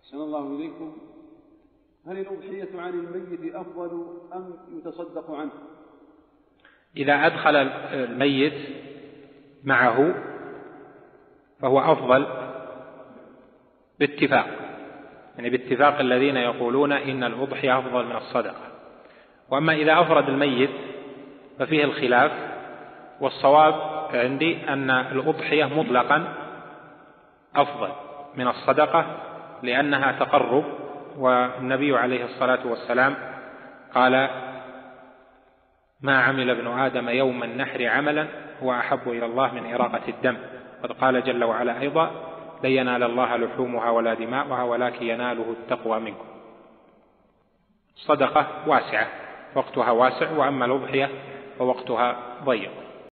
أحسن الله إليكم. هل الأضحية عن الميت أفضل أم يتصدق عنه؟ إذا أدخل الميت معه فهو أفضل باتفاق، يعني باتفاق الذين يقولون إن الأضحية أفضل من الصدقة. وأما إذا أفرد الميت ففيه الخلاف، والصواب عندي أن الأضحية مطلقا أفضل من الصدقة لأنها تقرب، والنبي عليه الصلاة والسلام قال: ما عمل ابن آدم يوم النحر عملا هو أحب إلى الله من إراقة الدم. قد قال جل وعلا أيضا: لن ينال الله لحومها ولا دماؤها ولكن يناله التقوى منكم. الصدقة واسعة، وقتها واسع، وأما الأضحية فوقتها ضيق.